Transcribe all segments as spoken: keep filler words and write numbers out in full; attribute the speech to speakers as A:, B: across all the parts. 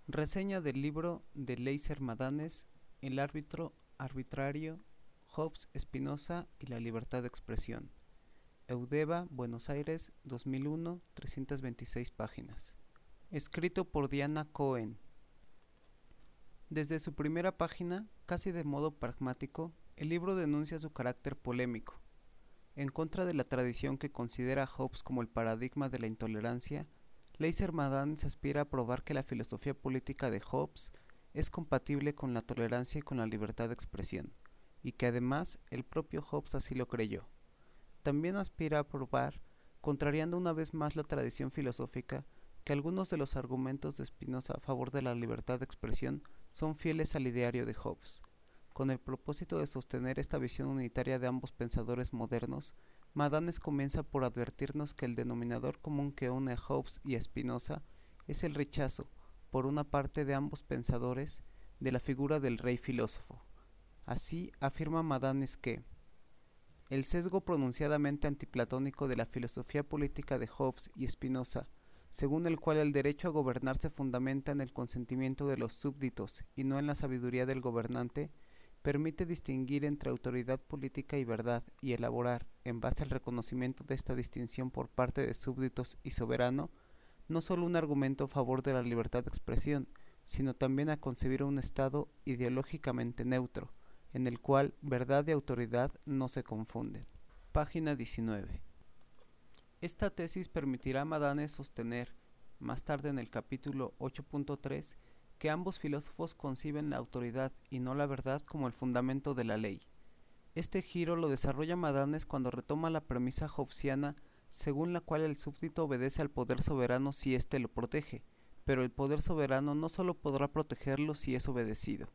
A: Reseña del libro de Leiser Madanes, El árbitro arbitrario, Hobbes, Spinoza y la libertad de expresión. Eudeva, Buenos Aires, dos mil uno, trescientas veintiséis páginas. Escrito por Diana Cohen. Desde su primera página, casi de modo pragmático, el libro denuncia su carácter polémico. En contra de la tradición que considera a Hobbes como el paradigma de la intolerancia, Leiser Madanes aspira a probar que la filosofía política de Hobbes es compatible con la tolerancia y con la libertad de expresión, y que además el propio Hobbes así lo creyó. También aspira a probar, contrariando una vez más la tradición filosófica, que algunos de los argumentos de Spinoza a favor de la libertad de expresión son fieles al ideario de Hobbes. Con el propósito de sostener esta visión unitaria de ambos pensadores modernos, Madanes comienza por advertirnos que el denominador común que une a Hobbes y a Spinoza es el rechazo, por una parte de ambos pensadores, de la figura del rey filósofo. Así afirma Madanes que el sesgo pronunciadamente antiplatónico de la filosofía política de Hobbes y Spinoza, según el cual el derecho a gobernar se fundamenta en el consentimiento de los súbditos y no en la sabiduría del gobernante, permite distinguir entre autoridad política y verdad y elaborar, en base al reconocimiento de esta distinción por parte de súbditos y soberano, no solo un argumento a favor de la libertad de expresión, sino también a concebir un estado ideológicamente neutro, en el cual verdad y autoridad no se confunden. Página diecinueve. Esta tesis permitirá a Madanes sostener, más tarde en el capítulo ocho punto tres, que ambos filósofos conciben la autoridad y no la verdad como el fundamento de la ley. Este giro lo desarrolla Madanes cuando retoma la premisa hobbesiana según la cual el súbdito obedece al poder soberano si éste lo protege, pero el poder soberano no solo podrá protegerlo si es obedecido.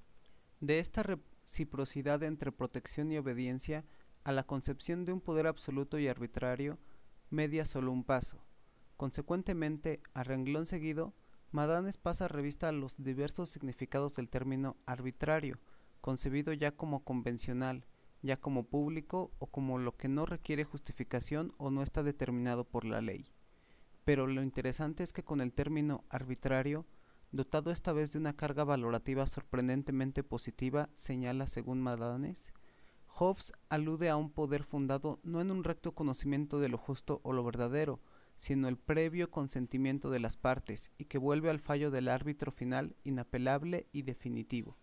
A: De esta reciprocidad entre protección y obediencia a la concepción de un poder absoluto y arbitrario media solo un paso. Consecuentemente, a renglón seguido, Madanes pasa revista a los diversos significados del término arbitrario, concebido ya como convencional, ya como público o como lo que no requiere justificación o no está determinado por la ley. Pero lo interesante es que con el término arbitrario, dotado esta vez de una carga valorativa sorprendentemente positiva, señala según Madanes, Hobbes alude a un poder fundado no en un recto conocimiento de lo justo o lo verdadero, sino el previo consentimiento de las partes, y que vuelve al fallo del árbitro final inapelable y definitivo.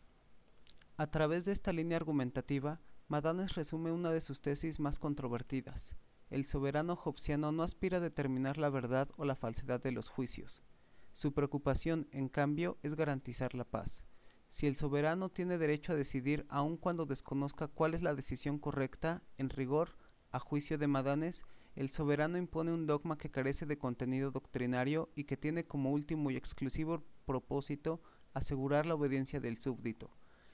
A: A través de esta línea argumentativa, Madanes resume una de sus tesis más controvertidas. El soberano hobbesiano no aspira a determinar la verdad o la falsedad de los juicios. Su preocupación, en cambio, es garantizar la paz. Si el soberano tiene derecho a decidir aun cuando desconozca cuál es la decisión correcta, en rigor, a juicio de Madanes, el soberano impone un dogma que carece de contenido doctrinario y que tiene como último y exclusivo propósito asegurar la obediencia del súbdito.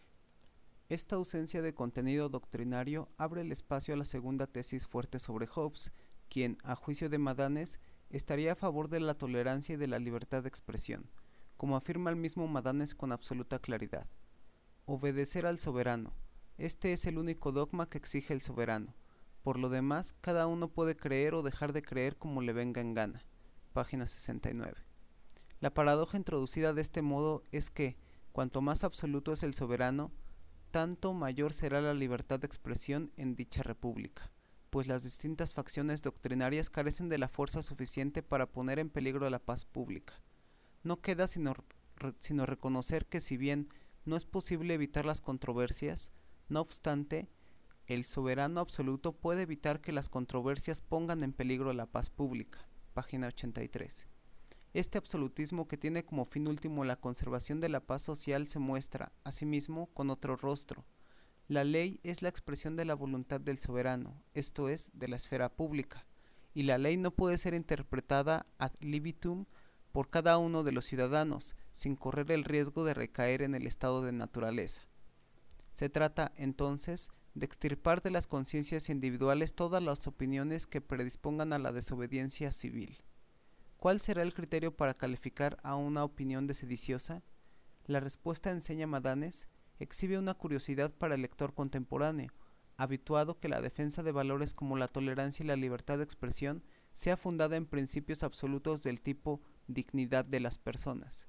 A: Esta ausencia de contenido doctrinario abre el espacio a la segunda tesis fuerte sobre Hobbes, quien, a juicio de Madanes, estaría a favor de la tolerancia y de la libertad de expresión, como afirma el mismo Madanes con absoluta claridad. Obedecer al soberano. Este es el único dogma que exige el soberano. Por lo demás, cada uno puede creer o dejar de creer como le venga en gana. Página sesenta y nueve. La paradoja introducida de este modo es que, cuanto más absoluto es el soberano, tanto mayor será la libertad de expresión en dicha república, pues las distintas facciones doctrinarias carecen de la fuerza suficiente para poner en peligro la paz pública. No queda sino, re, sino reconocer que si bien no es posible evitar las controversias, no obstante, el soberano absoluto puede evitar que las controversias pongan en peligro la paz pública. Página ochenta y tres. Este absolutismo que tiene como fin último la conservación de la paz social se muestra, asimismo, con otro rostro. La ley es la expresión de la voluntad del soberano, esto es, de la esfera pública, y la ley no puede ser interpretada ad libitum por cada uno de los ciudadanos, sin correr el riesgo de recaer en el estado de naturaleza. Se trata, entonces, de extirpar de las conciencias individuales todas las opiniones que predispongan a la desobediencia civil. ¿Cuál será el criterio para calificar a una opinión de sediciosa? La respuesta, enseña Madanes, exhibe una curiosidad para el lector contemporáneo, habituado que la defensa de valores como la tolerancia y la libertad de expresión sea fundada en principios absolutos del tipo dignidad de las personas.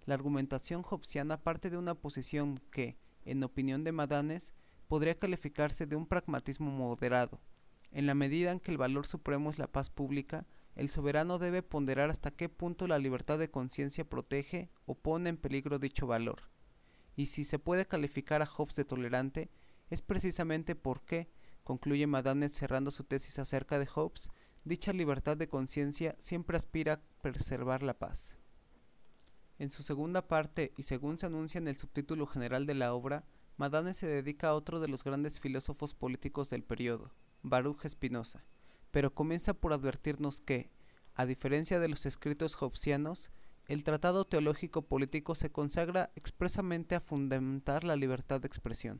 A: La argumentación hobbesiana parte de una posición que, en opinión de Madanes, podría calificarse de un pragmatismo moderado. En la medida en que el valor supremo es la paz pública, el soberano debe ponderar hasta qué punto la libertad de conciencia protege o pone en peligro dicho valor. Y si se puede calificar a Hobbes de tolerante, es precisamente porque, concluye Madanes cerrando su tesis acerca de Hobbes, dicha libertad de conciencia siempre aspira a preservar la paz. En su segunda parte, y según se anuncia en el subtítulo general de la obra, Madanes se dedica a otro de los grandes filósofos políticos del periodo, Baruch Spinoza, pero comienza por advertirnos que, a diferencia de los escritos hobbesianos, el tratado teológico político se consagra expresamente a fundamentar la libertad de expresión.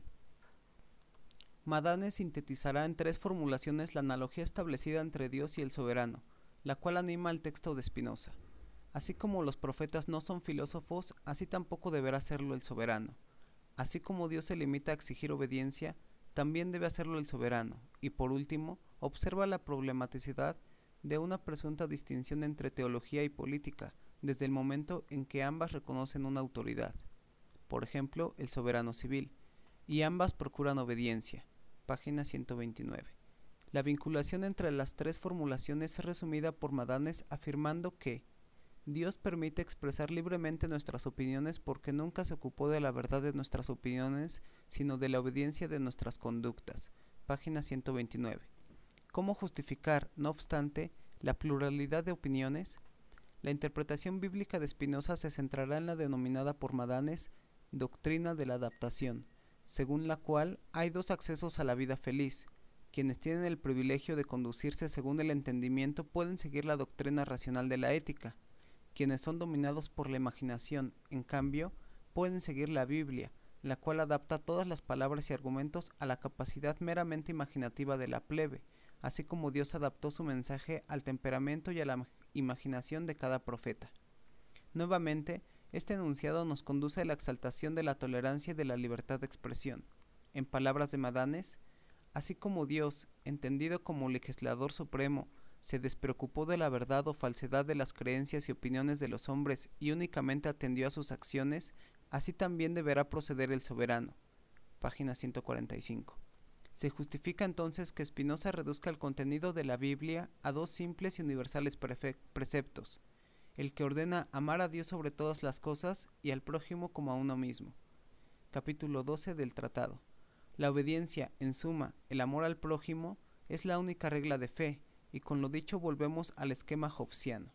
A: Madanes sintetizará en tres formulaciones la analogía establecida entre Dios y el soberano, la cual anima el texto de Spinoza. Así como los profetas no son filósofos, así tampoco deberá serlo el soberano. Así como Dios se limita a exigir obediencia, también debe hacerlo el soberano. Y por último, observa la problematicidad de una presunta distinción entre teología y política, desde el momento en que ambas reconocen una autoridad, por ejemplo, el soberano civil, y ambas procuran obediencia. Página ciento veintinueve. La vinculación entre las tres formulaciones es resumida por Madanes afirmando que Dios permite expresar libremente nuestras opiniones porque nunca se ocupó de la verdad de nuestras opiniones, sino de la obediencia de nuestras conductas. Página ciento veintinueve. ¿Cómo justificar, no obstante, la pluralidad de opiniones? La interpretación bíblica de Spinoza se centrará en la denominada por Madanes doctrina de la adaptación, según la cual hay dos accesos a la vida feliz. Quienes tienen el privilegio de conducirse según el entendimiento pueden seguir la doctrina racional de la ética. Quienes son dominados por la imaginación, en cambio, pueden seguir la Biblia, la cual adapta todas las palabras y argumentos a la capacidad meramente imaginativa de la plebe, así como Dios adaptó su mensaje al temperamento y a la imaginación de cada profeta. Nuevamente, este enunciado nos conduce a la exaltación de la tolerancia y de la libertad de expresión. En palabras de Madanes, así como Dios, entendido como legislador supremo, se despreocupó de la verdad o falsedad de las creencias y opiniones de los hombres y únicamente atendió a sus acciones, así también deberá proceder el soberano. Página ciento cuarenta y cinco. Se justifica entonces que Spinoza reduzca el contenido de la Biblia a dos simples y universales preceptos, el que ordena amar a Dios sobre todas las cosas y al prójimo como a uno mismo. Capítulo doce del tratado. La obediencia, en suma, el amor al prójimo, es la única regla de fe, y con lo dicho volvemos al esquema hobbesiano.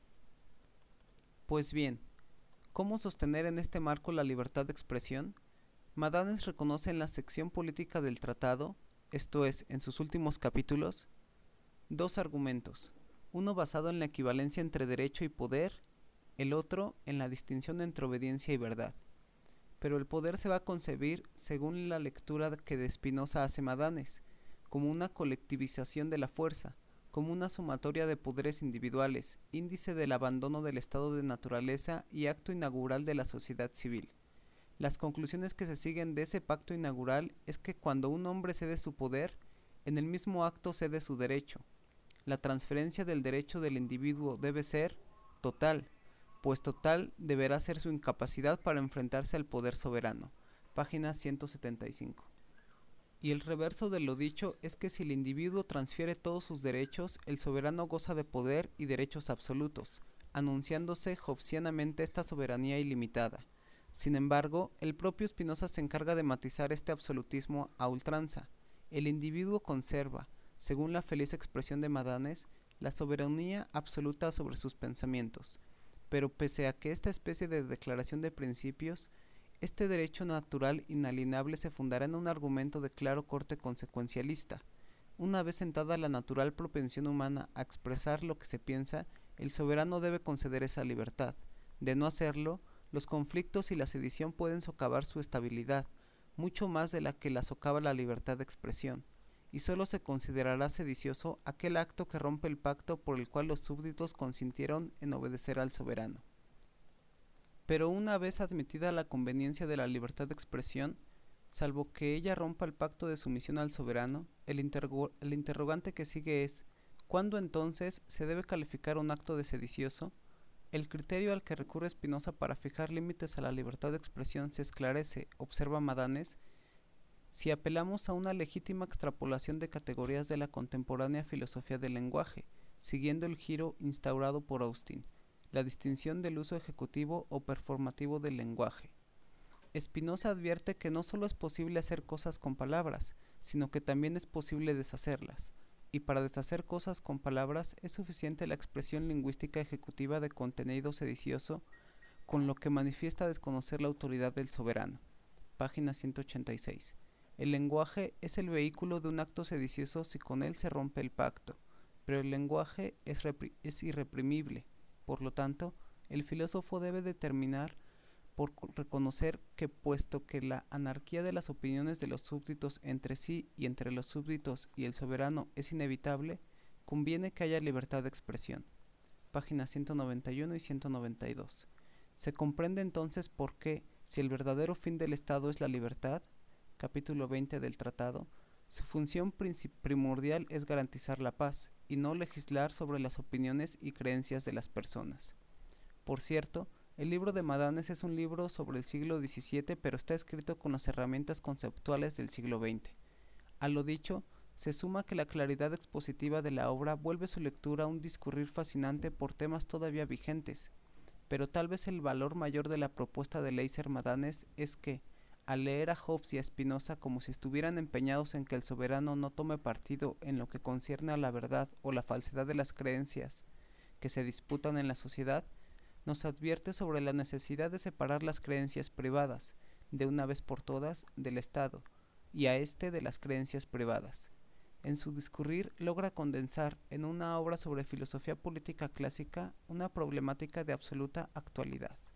A: Pues bien, ¿cómo sostener en este marco la libertad de expresión? Madanes reconoce en la sección política del tratado, esto es, en sus últimos capítulos, dos argumentos, uno basado en la equivalencia entre derecho y poder, el otro en la distinción entre obediencia y verdad. Pero el poder se va a concebir, según la lectura que de Spinoza hace Madanes, como una colectivización de la fuerza, como una sumatoria de poderes individuales, índice del abandono del estado de naturaleza y acto inaugural de la sociedad civil. Las conclusiones que se siguen de ese pacto inaugural es que cuando un hombre cede su poder, en el mismo acto cede su derecho. La transferencia del derecho del individuo debe ser total, pues total deberá ser su incapacidad para enfrentarse al poder soberano. Página ciento setenta y cinco. Y el reverso de lo dicho es que si el individuo transfiere todos sus derechos, el soberano goza de poder y derechos absolutos, anunciándose hobbesianamente esta soberanía ilimitada. Sin embargo, el propio Spinoza se encarga de matizar este absolutismo a ultranza. El individuo conserva, según la feliz expresión de Madanes, la soberanía absoluta sobre sus pensamientos. Pero pese a que esta especie de declaración de principios, este derecho natural inalienable se fundará en un argumento de claro corte consecuencialista. Una vez sentada la natural propensión humana a expresar lo que se piensa, el soberano debe conceder esa libertad. De no hacerlo, los conflictos y la sedición pueden socavar su estabilidad, mucho más de la que la socava la libertad de expresión, y solo se considerará sedicioso aquel acto que rompe el pacto por el cual los súbditos consintieron en obedecer al soberano. Pero una vez admitida la conveniencia de la libertad de expresión, salvo que ella rompa el pacto de sumisión al soberano, el, interro- el interrogante que sigue es, ¿cuándo entonces se debe calificar un acto de sedicioso? El criterio al que recurre Spinoza para fijar límites a la libertad de expresión se esclarece, observa Madanes, si apelamos a una legítima extrapolación de categorías de la contemporánea filosofía del lenguaje, siguiendo el giro instaurado por Austin, la distinción del uso ejecutivo o performativo del lenguaje. Spinoza advierte que no solo es posible hacer cosas con palabras, sino que también es posible deshacerlas, y para deshacer cosas con palabras es suficiente la expresión lingüística ejecutiva de contenido sedicioso, con lo que manifiesta desconocer la autoridad del soberano. Página ciento ochenta y seis. El lenguaje es el vehículo de un acto sedicioso si con él se rompe el pacto, pero el lenguaje es, es irreprimible. Por lo tanto, el filósofo debe determinar por reconocer que puesto que la anarquía de las opiniones de los súbditos entre sí y entre los súbditos y el soberano es inevitable, conviene que haya libertad de expresión. Páginas ciento noventa y uno y ciento noventa y dos. Se comprende entonces por qué, si el verdadero fin del Estado es la libertad, capítulo veinte del tratado, su función primordial es garantizar la paz y no legislar sobre las opiniones y creencias de las personas. Por cierto, el libro de Madanes es un libro sobre el siglo diecisiete, pero está escrito con las herramientas conceptuales del siglo veinte. A lo dicho, se suma que la claridad expositiva de la obra vuelve su lectura un discurrir fascinante por temas todavía vigentes, pero tal vez el valor mayor de la propuesta de Leiser Madanes es que, al leer a Hobbes y a Spinoza como si estuvieran empeñados en que el soberano no tome partido en lo que concierne a la verdad o la falsedad de las creencias que se disputan en la sociedad, nos advierte sobre la necesidad de separar las creencias privadas, de una vez por todas, del Estado, y a éste de las creencias privadas. En su discurrir logra condensar en una obra sobre filosofía política clásica una problemática de absoluta actualidad.